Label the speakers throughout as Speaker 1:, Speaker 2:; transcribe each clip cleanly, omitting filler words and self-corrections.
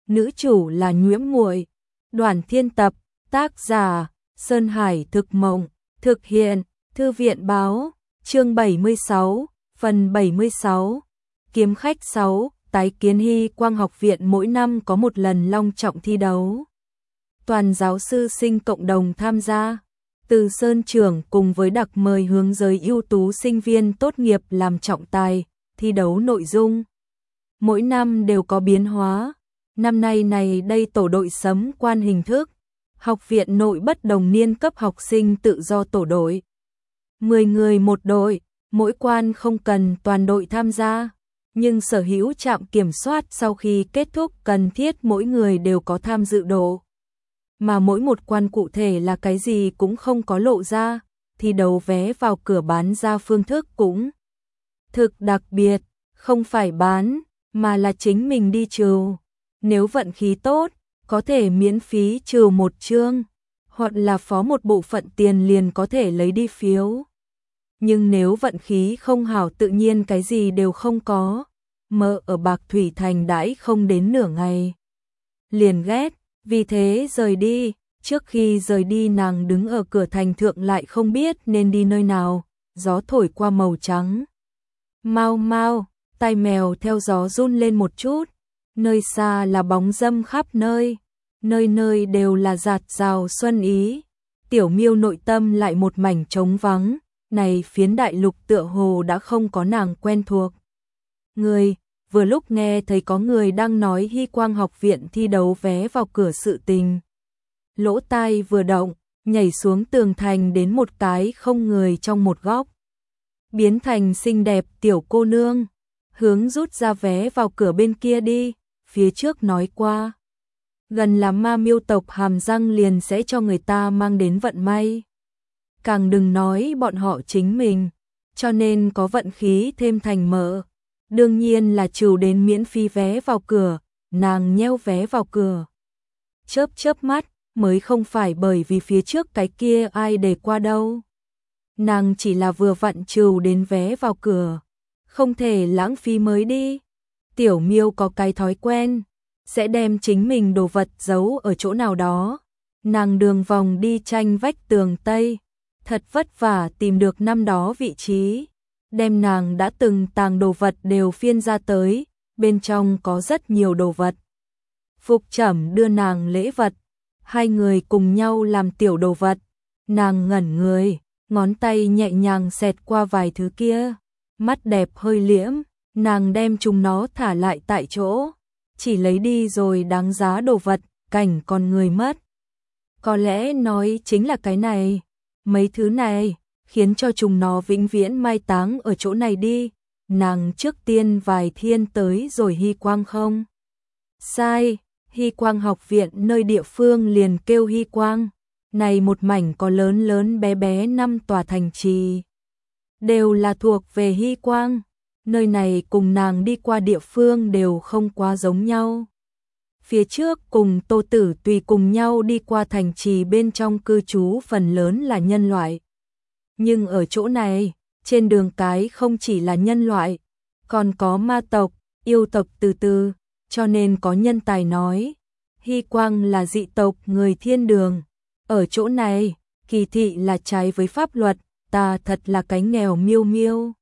Speaker 1: nữ chủ là Nhuễm Muội. Đoàn Thiên Tập, tác giả Sơn Hải Thực Mộng, thực hiện Thư viện Báo, chương 76, phần 76. Kiếm khách 6, tái kiến Hy Quang học viện mỗi năm có một lần long trọng thi đấu. Toàn giáo sư sinh cộng đồng tham gia. Từ Sơn trưởng cùng với đặc mời hướng giới ưu tú sinh viên tốt nghiệp làm trọng tài, thi đấu nội dung. Mỗi năm đều có biến hóa. Năm nay này đây tổ đội sấm quan hình thức. Học viện nội bất đồng niên cấp học sinh tự do tổ đội. 10 người một đội, mỗi quan không cần toàn đội tham gia. Nhưng sở hữu trạm kiểm soát sau khi kết thúc cần thiết mỗi người đều có tham dự độ. Mà mỗi một quan cụ thể là cái gì cũng không có lộ ra, thi đấu vé vào cửa bán ra phương thức cũng thực đặc biệt, không phải bán, mà là chính mình đi trừ. Nếu vận khí tốt, có thể miễn phí trừ một chương, hoặc là phó một bộ phận tiền liền có thể lấy đi phiếu. Nhưng nếu vận khí không hảo tự nhiên cái gì đều không có. Mợ ở Bạc Thủy Thành đãi không đến nửa ngày. Liền ghét, vì thế rời đi. Trước khi rời đi nàng đứng ở cửa thành thượng lại không biết nên đi nơi nào. Gió thổi qua màu trắng. Mau mau, tai mèo theo gió run lên một chút. Nơi xa là bóng râm khắp nơi. Nơi nơi đều là dạt dào xuân ý. Tiểu Miêu nội tâm lại một mảnh trống vắng. Này phiến đại lục tựa hồ đã không có nàng quen thuộc. Người, vừa lúc nghe thấy có người đang nói Hy Quang học viện thi đấu vé vào cửa sự tình. Lỗ tai vừa động, nhảy xuống tường thành đến một cái không người trong một góc. Biến thành xinh đẹp tiểu cô nương, hướng rút ra vé vào cửa bên kia đi, phía trước nói qua. Gần là ma miêu tộc hàm răng liền sẽ cho người ta mang đến vận may. Càng đừng nói bọn họ chính mình, cho nên có vận khí thêm thành mợ. Đương nhiên là trừ đến miễn phí vé vào cửa, nàng nheo vé vào cửa. Chớp chớp mắt, mới không phải bởi vì phía trước cái kia ai để qua đâu. Nàng chỉ là vừa vặn trừ đến vé vào cửa, không thể lãng phí mới đi. Tiểu Miêu có cái thói quen, sẽ đem chính mình đồ vật giấu ở chỗ nào đó. Nàng đường vòng đi tranh vách tường Tây, thật vất vả tìm được năm đó vị trí. Đem nàng đã từng tàng đồ vật đều phiên ra tới, bên trong có rất nhiều đồ vật. Phục Trẩm đưa nàng lễ vật, hai người cùng nhau làm tiểu đồ vật. Nàng ngẩn người, ngón tay nhẹ nhàng xẹt qua vài thứ kia, mắt đẹp hơi liễm, nàng đem chúng nó thả lại tại chỗ, chỉ lấy đi rồi đáng giá đồ vật, cảnh còn người mất. Có lẽ nói chính là cái này, mấy thứ này khiến cho chúng nó vĩnh viễn mai táng ở chỗ này đi. Nàng trước tiên vài thiên tới rồi Hy Quang không? Sai, Hy Quang học viện nơi địa phương liền kêu Hy Quang. Này một mảnh có lớn lớn bé bé 5 tòa thành trì. Đều là thuộc về Hy Quang. Nơi này cùng nàng đi qua địa phương đều không quá giống nhau. Phía trước cùng Tô Tử Tùy cùng nhau đi qua thành trì bên trong cư trú phần lớn là nhân loại. Nhưng ở chỗ này, trên đường cái không chỉ là nhân loại, còn có ma tộc, yêu tộc từ, cho nên có nhân tài nói, Hy Quang là dị tộc người thiên đường. Ở chỗ này, kỳ thị là trái với pháp luật, ta thật là cái nghèo miêu miêu.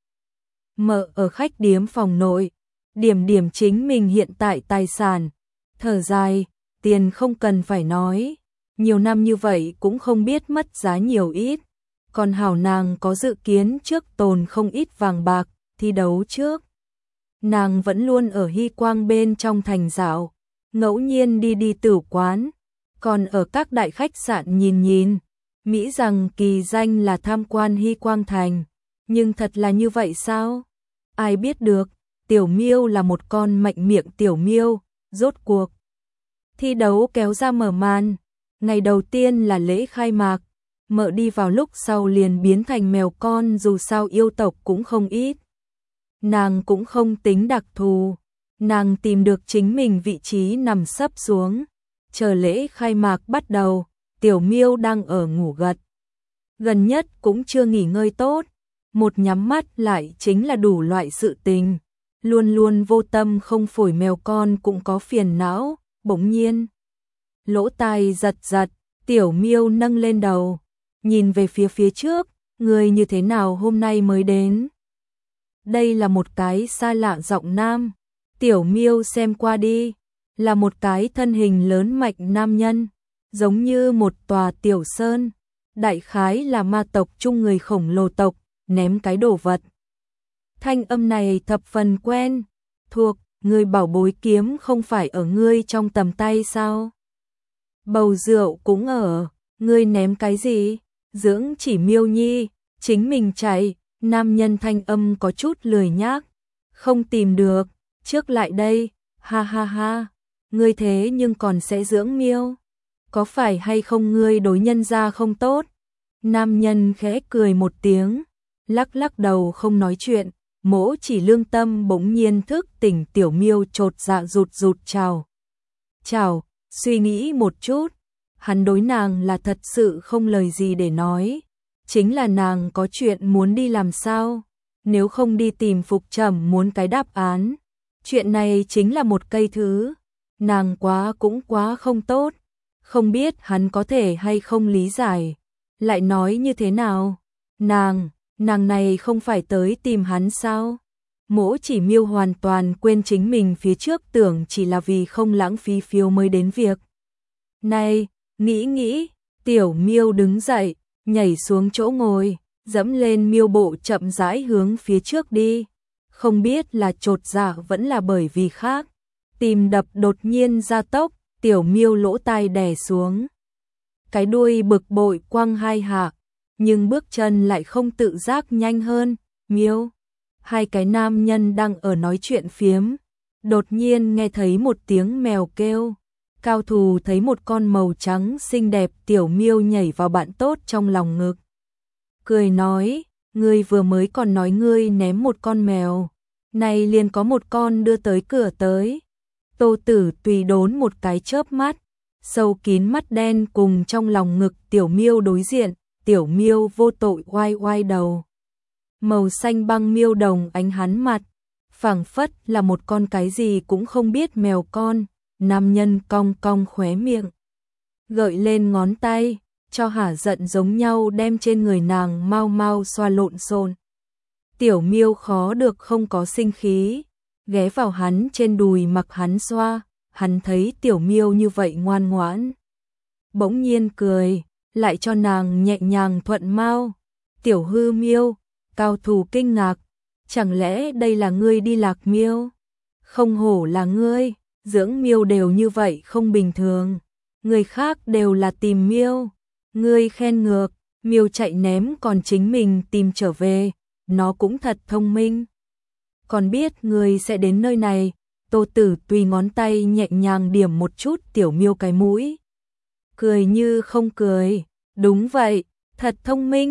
Speaker 1: Mợ ở khách điếm phòng nội, điểm chính mình hiện tại tài sản, thở dài, tiền không cần phải nói, nhiều năm như vậy cũng không biết mất giá nhiều ít. Còn hảo nàng có dự kiến trước tồn không ít vàng bạc, thi đấu trước. Nàng vẫn luôn ở Hy Quang bên trong thành dạo, ngẫu nhiên đi tử quán, còn ở các đại khách sạn nhìn, mỹ rằng kỳ danh là tham quan Hy Quang thành, nhưng thật là như vậy sao? Ai biết được, Tiểu Miêu là một con mạnh miệng Tiểu Miêu, rốt cuộc. Thi đấu kéo ra mở màn, ngày đầu tiên là lễ khai mạc. Mợ đi vào lúc sau liền biến thành mèo con, dù sao yêu tộc cũng không ít. Nàng cũng không tính đặc thù, nàng tìm được chính mình vị trí nằm sấp xuống. Chờ lễ khai mạc bắt đầu, Tiểu Miêu đang ở ngủ gật. Gần nhất cũng chưa nghỉ ngơi tốt, một nhắm mắt lại chính là đủ loại sự tình. Luôn luôn vô tâm không phổi mèo con cũng có phiền não, bỗng nhiên. Lỗ tai giật giật, Tiểu Miêu nâng lên đầu, nhìn về phía trước, người như thế nào hôm nay mới đến? Đây là một cái xa lạ giọng nam. Tiểu Miêu xem qua đi, là một cái thân hình lớn mạnh nam nhân, giống như một tòa tiểu sơn, đại khái là ma tộc chung người khổng lồ tộc, ném cái đồ vật. Thanh âm này thập phần quen, thuộc, người bảo bối kiếm không phải ở ngươi trong tầm tay sao? Bầu rượu cũng ở, ngươi ném cái gì? Dưỡng chỉ Miêu Nhi, chính mình chạy, nam nhân thanh âm có chút lười nhác, không tìm được, trước lại đây, ha ha ha, ngươi thế nhưng còn sẽ dưỡng miêu, có phải hay không ngươi đối nhân gia không tốt? Nam nhân khẽ cười một tiếng, lắc lắc đầu không nói chuyện, Mỗ Chỉ lương tâm bỗng nhiên thức tỉnh. Tiểu Miêu chột dạ rụt chào. Chào, suy nghĩ một chút, hắn đối nàng là thật sự không lời gì để nói, chính là nàng có chuyện muốn đi làm sao, nếu không đi tìm Phục Trầm muốn cái đáp án. Chuyện này chính là một cây thứ, nàng cũng quá không tốt, không biết hắn có thể hay không lý giải, lại nói như thế nào, nàng này không phải tới tìm hắn sao? Mỗ Chỉ Miêu hoàn toàn quên chính mình phía trước tưởng chỉ là vì không lãng phí phiếu mới đến việc. Này, nghĩ, Tiểu Miêu đứng dậy, nhảy xuống chỗ ngồi, dẫm lên miêu bộ chậm rãi hướng phía trước đi. Không biết là chột dạ vẫn là bởi vì khác. Tim đập đột nhiên gia tốc, Tiểu Miêu lỗ tai đè xuống. Cái đuôi bực bội quăng hai hạ, nhưng bước chân lại không tự giác nhanh hơn. Miêu, hai cái nam nhân đang ở nói chuyện phiếm, đột nhiên nghe thấy một tiếng mèo kêu. Cao Thù thấy một con màu trắng xinh đẹp Tiểu Miêu nhảy vào bạn tốt trong lòng ngực. Cười nói, ngươi vừa mới còn nói ngươi ném một con mèo, này liền có một con đưa tới cửa tới. Tô Tử tùy đốn một cái chớp mắt, sâu kín mắt đen cùng trong lòng ngực Tiểu Miêu đối diện, Tiểu Miêu vô tội oai đầu. Màu xanh băng miêu đồng ánh hắn mặt, phảng phất là một con cái gì cũng không biết mèo con. Nam nhân cong cong khóe miệng, gợi lên ngón tay, cho hả giận giống nhau đem trên người nàng mau xoa lộn xộn. Tiểu Miêu khó được không có sinh khí, ghé vào hắn trên đùi mặc hắn xoa, hắn thấy Tiểu Miêu như vậy ngoan ngoãn, bỗng nhiên cười, lại cho nàng nhẹ nhàng thuận mau. Tiểu hư miêu, Cao Thù kinh ngạc, chẳng lẽ đây là ngươi đi lạc miêu? Không hổ là ngươi, dưỡng miêu đều như vậy không bình thường, người khác đều là tìm miêu, ngươi khen ngược, miêu chạy ném còn chính mình tìm trở về, nó cũng thật thông minh. Còn biết ngươi sẽ đến nơi này, Tô Tử tùy ngón tay nhẹ nhàng điểm một chút Tiểu Miêu cái mũi. Cười như không cười, đúng vậy, thật thông minh,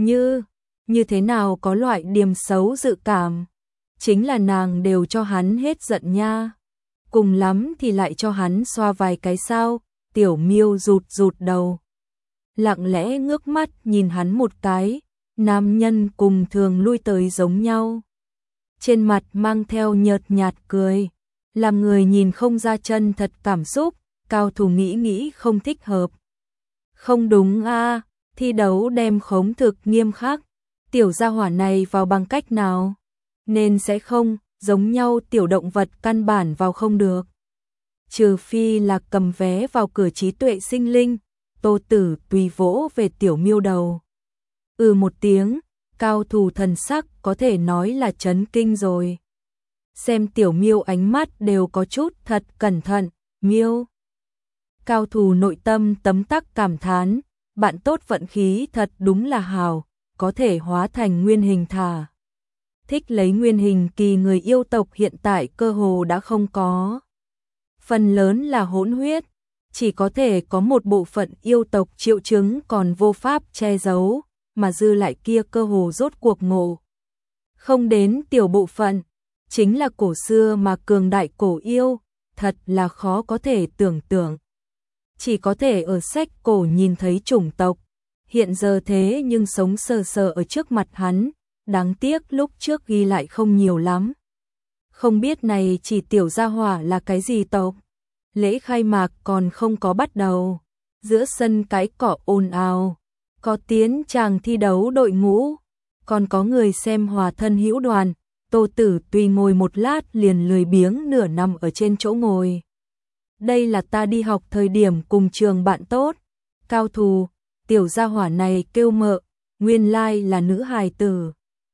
Speaker 1: như thế nào có loại điểm xấu dự cảm, chính là nàng đều cho hắn hết giận nha. Cùng lắm thì lại cho hắn xoa vài cái sao. Tiểu Miêu rụt đầu, lặng lẽ ngước mắt nhìn hắn một cái, nam nhân cùng thường lui tới giống nhau. Trên mặt mang theo nhợt nhạt cười, làm người nhìn không ra chân thật cảm xúc. Cao Thù nghĩ không thích hợp. Không đúng a, thi đấu đem khống thực nghiêm khắc, tiểu gia hỏa này vào bằng cách nào? Nên sẽ không, giống nhau tiểu động vật căn bản vào không được. Trừ phi là cầm vé vào cửa trí tuệ sinh linh. Tô Tử tùy vỗ về Tiểu Miêu đầu. Một tiếng, Cao Thù thần sắc có thể nói là chấn kinh rồi. Xem Tiểu Miêu ánh mắt đều có chút thật cẩn thận. Miêu. Cao Thù nội tâm tấm tắc cảm thán, bạn tốt vận khí thật đúng là hào, có thể hóa thành nguyên hình thả. Thích lấy nguyên hình kỳ người yêu tộc hiện tại cơ hồ đã không có. Phần lớn là hỗn huyết, chỉ có thể có một bộ phận yêu tộc triệu chứng còn vô pháp che giấu, mà dư lại kia cơ hồ rốt cuộc ngộ. Không đến tiểu bộ phận, chính là cổ xưa mà cường đại cổ yêu, thật là khó có thể tưởng tượng. Chỉ có thể ở sách cổ nhìn thấy chủng tộc, hiện giờ thế nhưng sống sờ sờ ở trước mặt hắn, đáng tiếc lúc trước ghi lại không nhiều lắm. Không biết này chỉ tiểu gia hỏa là cái gì tộc? Lễ khai mạc còn không có bắt đầu. Giữa sân cái cỏ ồn ào, có tiếng chàng thi đấu đội ngũ, còn có người xem hòa thân hữu đoàn. Tô Tử Tùy ngồi một lát liền lười biếng nửa nằm ở trên chỗ ngồi. Đây là ta đi học thời điểm cùng trường bạn tốt. Cao Thù, tiểu gia hỏa này kêu mợ, nguyên lai là nữ hài tử.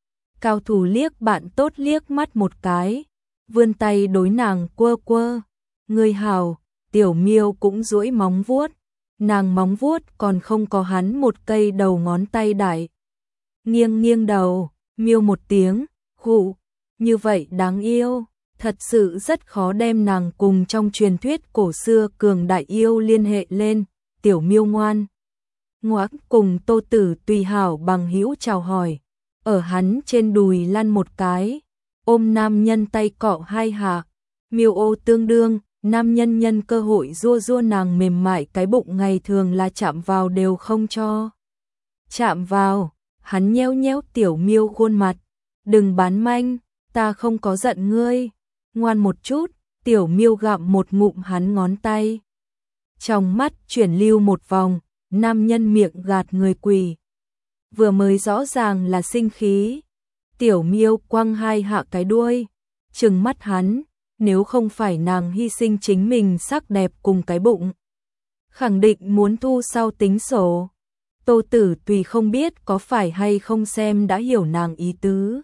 Speaker 1: Cao Thù liếc bạn tốt liếc mắt một cái, vươn tay đối nàng quơ quơ. Người hảo, Tiểu Miêu cũng duỗi móng vuốt, nàng móng vuốt còn không có hắn một cây đầu ngón tay đại. Nghiêng nghiêng đầu, miêu một tiếng, khụ, như vậy đáng yêu, thật sự rất khó đem nàng cùng trong truyền thuyết cổ xưa cường đại yêu liên hệ lên. Tiểu Miêu ngoan ngoãn cùng Tô Tử Tùy hảo bằng hữu chào hỏi, ở hắn trên đùi lăn một cái, ôm nam nhân tay cọ hai hạ, miêu ô tương đương. Nam nhân nhân cơ hội rua rua nàng mềm mại cái bụng ngày thường là chạm vào đều không cho. Chạm vào, hắn nhéo nhéo Tiểu Miêu khuôn mặt, đừng bán manh, ta không có giận ngươi, ngoan một chút. Tiểu Miêu gặm một ngụm hắn ngón tay. Trong mắt chuyển lưu một vòng, nam nhân miệng gạt người quỳ. Vừa mới rõ ràng là sinh khí. Tiểu Miêu quăng hai hạ cái đuôi, trừng mắt hắn. Nếu không phải nàng hy sinh chính mình sắc đẹp cùng cái bụng, khẳng định muốn thu sau tính sổ. Tô Tử Tùy không biết có phải hay không xem đã hiểu nàng ý tứ.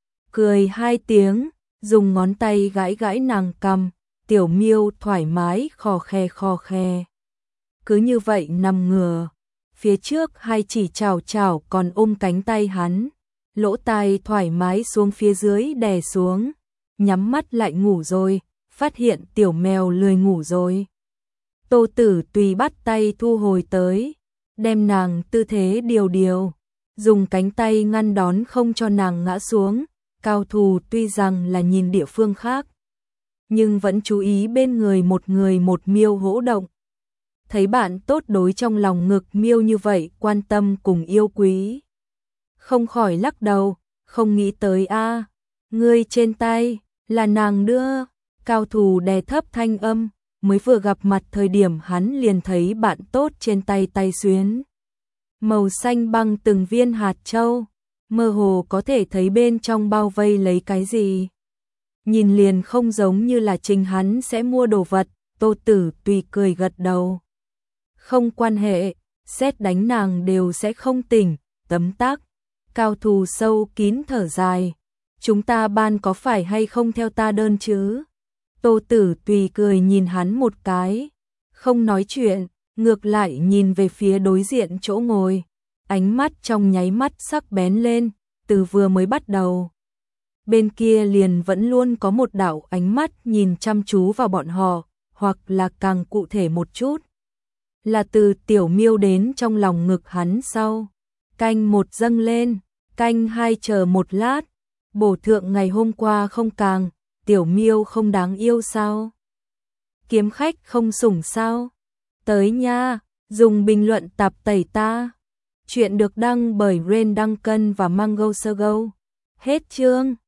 Speaker 1: Cười hai tiếng, dùng ngón tay gãi gãi nàng cằm. Tiểu Miêu thoải mái khò khe. Cứ như vậy nằm ngửa, phía trước hai chỉ chảo chảo còn ôm cánh tay hắn, lỗ tai thoải mái xuống phía dưới đè xuống. Nhắm mắt lại ngủ rồi, phát hiện tiểu mèo lười ngủ rồi. Tô Tử Tùy bắt tay thu hồi tới, đem nàng tư thế điều, dùng cánh tay ngăn đón không cho nàng ngã xuống. Cao Thù tuy rằng là nhìn địa phương khác, nhưng vẫn chú ý bên người một miêu hỗ động. Thấy bạn tốt đối trong lòng ngực miêu như vậy quan tâm cùng yêu quý, không khỏi lắc đầu, không nghĩ tới a, ngươi trên tay là nàng đưa. Cao Thù đè thấp thanh âm, mới vừa gặp mặt thời điểm hắn liền thấy bạn tốt trên tay xuyến màu xanh băng từng viên hạt châu, mơ hồ có thể thấy bên trong bao vây lấy cái gì. Nhìn liền không giống như là chính hắn sẽ mua đồ vật. Tô Tử Tùy cười gật đầu. Không quan hệ, sét đánh nàng đều sẽ không tỉnh. Tấm tắc. Cao Thù sâu kín thở dài. Chúng ta ban có phải hay không theo ta đơn chứ? Tô Tử Tùy cười nhìn hắn một cái, không nói chuyện, ngược lại nhìn về phía đối diện chỗ ngồi. Ánh mắt trong nháy mắt sắc bén lên, từ vừa mới bắt đầu. Bên kia liền vẫn luôn có một đạo ánh mắt nhìn chăm chú vào bọn họ, hoặc là càng cụ thể một chút, là từ Tiểu Miêu đến trong lòng ngực hắn sau. Canh một dâng lên, canh hai chờ một lát. Bổ thượng ngày hôm qua không càng, Tiểu Miêu không đáng yêu sao? Kiếm khách không sủng sao? Tới nha, dùng bình luận tạp tẩy ta. Chuyện được đăng bởi Ren Duncan và Mango Sogo. Hết chương.